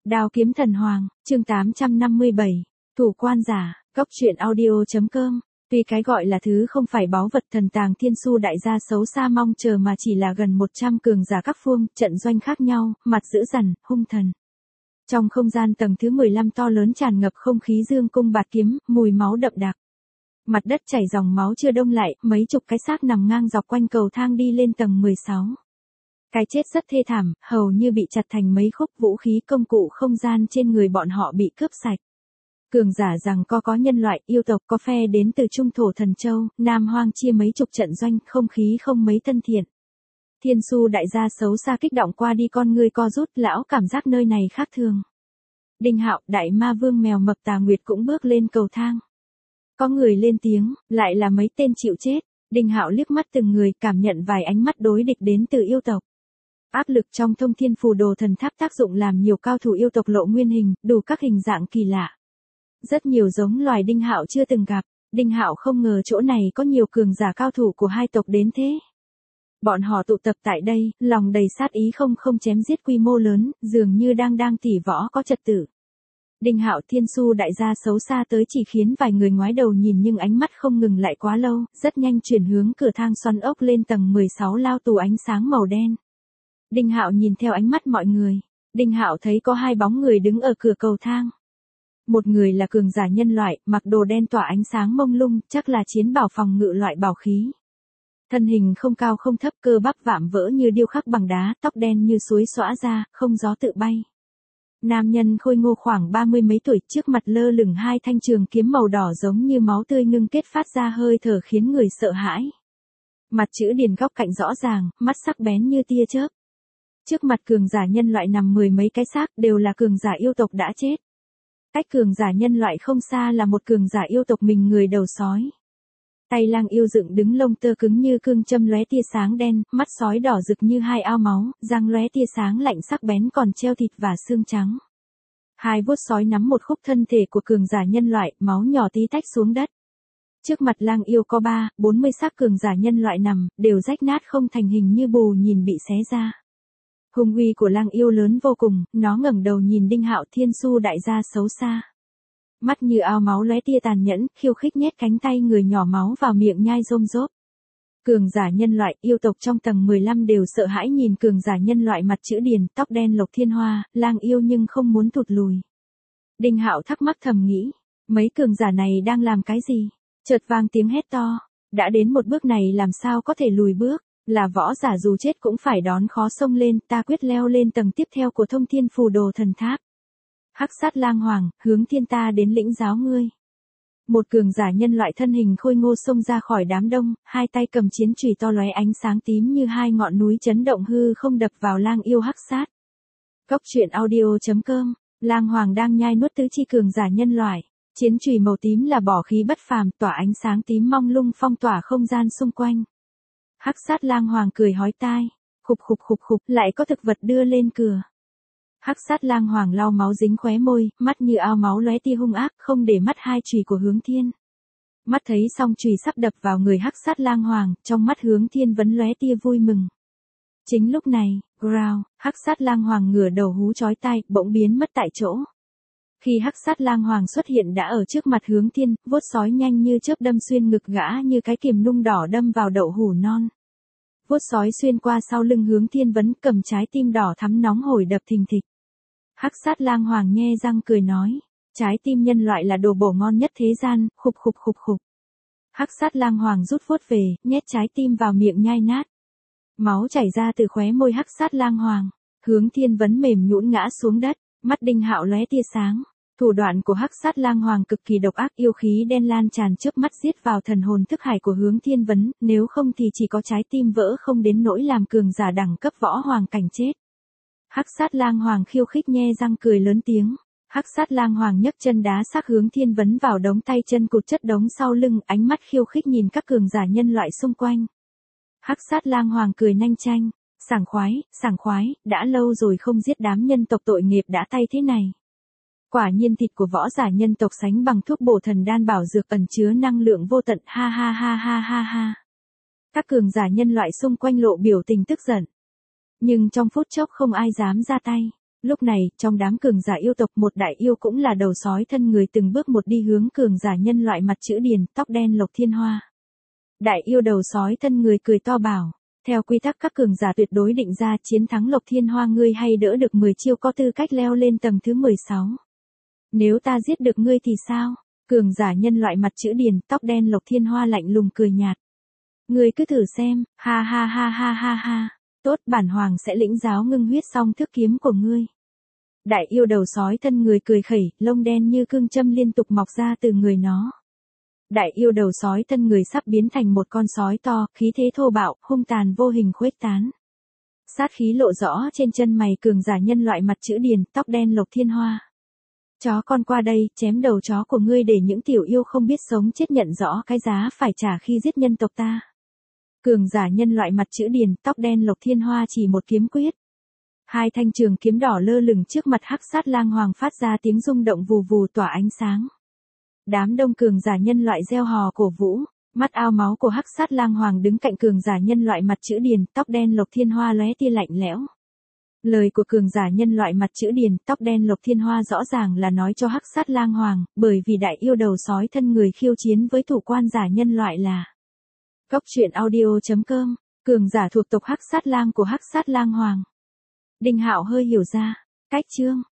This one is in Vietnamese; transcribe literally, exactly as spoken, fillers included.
Đao kiếm thần hoàng, chương tám trăm năm mươi bảy, thủ quan giả, góc truyện audio.com. Tuy cái gọi là thứ không phải báu vật thần tàng thiên su đại gia xấu xa mong chờ mà chỉ là gần một trăm cường giả các phương, trận doanh khác nhau, mặt dữ dằn, hung thần. Trong không gian tầng thứ mười lăm to lớn tràn ngập không khí dương cung bạt kiếm, mùi máu đậm đặc. Mặt đất chảy dòng máu chưa đông lại, mấy chục cái xác nằm ngang dọc quanh cầu thang đi lên tầng mười sáu. Cái chết rất thê thảm, hầu như bị chặt thành mấy khúc, vũ khí công cụ không gian trên người bọn họ bị cướp sạch. Cường giả rằng có có nhân loại, yêu tộc, có phe đến từ Trung Thổ Thần Châu, Nam Hoang chia mấy chục trận doanh, không khí không mấy thân thiện. Thiên su đại gia xấu xa kích động qua đi con người co rút, lão cảm giác nơi này khác thường. Đinh Hạo, đại ma vương mèo mập Tà Nguyệt cũng bước lên cầu thang. Có người lên tiếng, lại là mấy tên chịu chết. Đinh Hạo liếc mắt từng người, cảm nhận vài ánh mắt đối địch đến từ yêu tộc. Áp lực trong thông thiên phù đồ thần tháp tác dụng làm nhiều cao thủ yêu tộc lộ nguyên hình, đủ các hình dạng kỳ lạ. Rất nhiều giống loài Đinh Hạo chưa từng gặp. Đinh Hạo không ngờ chỗ này có nhiều cường giả cao thủ của hai tộc đến thế. Bọn họ tụ tập tại đây, lòng đầy sát ý không không chém giết quy mô lớn, dường như đang đang tỉ võ có trật tự. Đinh Hạo thiên su đại gia xấu xa tới chỉ khiến vài người ngoái đầu nhìn nhưng ánh mắt không ngừng lại quá lâu, rất nhanh chuyển hướng cửa thang xoắn ốc lên tầng mười sáu lao tù ánh sáng màu đen. Đinh Hạo nhìn theo ánh mắt mọi người. Đinh Hạo thấy có hai bóng người đứng ở cửa cầu thang. Một người là cường giả nhân loại, mặc đồ đen tỏa ánh sáng mông lung, chắc là chiến bảo phòng ngự loại bảo khí. Thân hình không cao không thấp, cơ bắp vạm vỡ như điêu khắc bằng đá, tóc đen như suối xõa ra, không gió tự bay. Nam nhân khôi ngô khoảng ba mươi mấy tuổi, trước mặt lơ lửng hai thanh trường kiếm màu đỏ giống như máu tươi ngưng kết phát ra hơi thở khiến người sợ hãi. Mặt chữ điền góc cạnh rõ ràng, mắt sắc bén như tia chớp. Trước mặt cường giả nhân loại nằm mười mấy cái xác, đều là cường giả yêu tộc đã chết. Cách cường giả nhân loại không xa là một cường giả yêu tộc mình người đầu sói. Tay lang yêu dựng đứng lông tơ cứng như cương châm lóe tia sáng đen, mắt sói đỏ rực như hai ao máu, răng lóe tia sáng lạnh sắc bén còn treo thịt và xương trắng. Hai vuốt sói nắm một khúc thân thể của cường giả nhân loại, máu nhỏ tí tách xuống đất. Trước mặt lang yêu có ba, bốn mươi xác cường giả nhân loại nằm, đều rách nát không thành hình như bù nhìn bị xé ra. Hung uy của lang yêu lớn vô cùng, nó ngẩng đầu nhìn Đinh Hạo thiên su đại gia xấu xa. Mắt như ao máu lóe tia tàn nhẫn, khiêu khích nhét cánh tay người nhỏ máu vào miệng nhai rôm rốp. Cường giả nhân loại, yêu tộc trong tầng mười lăm đều sợ hãi nhìn cường giả nhân loại mặt chữ điền, tóc đen Lộc Thiên Hoa, lang yêu nhưng không muốn thụt lùi. Đinh Hạo thắc mắc thầm nghĩ, mấy cường giả này đang làm cái gì? Chợt vang tiếng hét to, đã đến một bước này làm sao có thể lùi bước, là võ giả dù chết cũng phải đón khó xông lên, ta quyết leo lên tầng tiếp theo của thông thiên phù đồ thần tháp. Hắc sát lang hoàng, hướng thiên ta đến lĩnh giáo ngươi. Một cường giả nhân loại thân hình khôi ngô xông ra khỏi đám đông, hai tay cầm chiến chùy to lóe ánh sáng tím như hai ngọn núi chấn động hư không đập vào lang yêu hắc sát. Góc truyện audio.com, lang hoàng đang nhai nuốt tứ chi cường giả nhân loại. Chiến chùy màu tím là bỏ khí bất phàm, tỏa ánh sáng tím mong lung phong tỏa không gian xung quanh. Hắc sát lang hoàng cười hói tai, khục khục khục khục, lại có thực vật đưa lên cửa. Hắc sát lang hoàng lau máu dính khóe môi, mắt như ao máu lóe tia hung ác, không để mắt hai chùy của Hướng Thiên. Mắt thấy song chùy sắp đập vào người hắc sát lang hoàng, trong mắt Hướng Thiên vẫn lóe tia vui mừng. Chính lúc này, growl, hắc sát lang hoàng ngửa đầu hú chói tai, bỗng biến mất tại chỗ. Khi hắc sát lang hoàng xuất hiện đã ở trước mặt Hướng Thiên, vuốt sói nhanh như chớp đâm xuyên ngực gã như cái kìm nung đỏ đâm vào đậu hủ non. Vuốt sói xuyên qua sau lưng Hướng Thiên vẫn cầm trái tim đỏ thắm nóng hổi đập thình thịch. Hắc sát lang hoàng nhe răng cười nói, trái tim nhân loại là đồ bổ ngon nhất thế gian, khục khục khục khục. Hắc sát lang hoàng rút vuốt về, nhét trái tim vào miệng nhai nát. Máu chảy ra từ khóe môi hắc sát lang hoàng, Hướng Thiên vấn mềm nhũn ngã xuống đất, mắt Đinh Hạo lóe tia sáng. Thủ đoạn của hắc sát lang hoàng cực kỳ độc ác, yêu khí đen lan tràn trước mắt giết vào thần hồn thức hải của Hướng Thiên vấn, nếu không thì chỉ có trái tim vỡ không đến nỗi làm cường giả đẳng cấp võ hoàng cảnh chết. Hắc sát lang hoàng khiêu khích nhe răng cười lớn tiếng. Hắc sát lang hoàng nhấc chân đá xác Hướng Thiên vấn vào đống tay chân cụt chất đống sau lưng, ánh mắt khiêu khích nhìn các cường giả nhân loại xung quanh. Hắc sát lang hoàng cười nanh chanh, sảng khoái, sảng khoái, đã lâu rồi không giết đám nhân tộc tội nghiệp đã tay thế này. Quả nhiên thịt của võ giả nhân tộc sánh bằng thuốc bổ thần đan bảo dược ẩn chứa năng lượng vô tận, ha ha ha ha ha ha. Các cường giả nhân loại xung quanh lộ biểu tình tức giận. Nhưng trong phút chốc không ai dám ra tay. Lúc này, trong đám cường giả yêu tộc một đại yêu cũng là đầu sói thân người từng bước một đi hướng cường giả nhân loại mặt chữ điền, tóc đen Lộc Thiên Hoa. Đại yêu đầu sói thân người cười to bảo, theo quy tắc các cường giả tuyệt đối định ra chiến thắng Lộc Thiên Hoa ngươi hay đỡ được mười chiêu có tư cách leo lên tầng thứ mười sáu. Nếu ta giết được ngươi thì sao? Cường giả nhân loại mặt chữ điền, tóc đen Lộc Thiên Hoa lạnh lùng cười nhạt. Ngươi cứ thử xem, ha ha ha ha ha ha, tốt bản hoàng sẽ lĩnh giáo ngưng huyết song thức kiếm của ngươi. Đại yêu đầu sói thân người cười khẩy, lông đen như cương châm liên tục mọc ra từ người nó. Đại yêu đầu sói thân người sắp biến thành một con sói to, khí thế thô bạo, hung tàn vô hình khuếch tán. Sát khí lộ rõ trên chân mày cường giả nhân loại mặt chữ điền, tóc đen Lộc Thiên Hoa. Chó con qua đây, chém đầu chó của ngươi để những tiểu yêu không biết sống chết nhận rõ cái giá phải trả khi giết nhân tộc ta. Cường giả nhân loại mặt chữ điền, tóc đen Lộc Thiên Hoa chỉ một kiếm quyết. Hai thanh trường kiếm đỏ lơ lửng trước mặt Hắc Sát Lang Hoàng phát ra tiếng rung động vù vù tỏa ánh sáng. Đám đông cường giả nhân loại reo hò cổ vũ, mắt ao máu của Hắc Sát Lang Hoàng đứng cạnh cường giả nhân loại mặt chữ điền, tóc đen Lộc Thiên Hoa lóe tia lạnh lẽo. Lời của cường giả nhân loại mặt chữ điền, tóc đen Lộc Thiên Hoa rõ ràng là nói cho Hắc Sát Lang Hoàng, bởi vì đại yêu đầu sói thân người khiêu chiến với thủ quan giả nhân loại là Cốc truyện audio chấm com, cường giả thuộc tộc Hắc Sát Lang của Hắc Sát Lang Hoàng. Đinh Hạo hơi hiểu ra, cách chương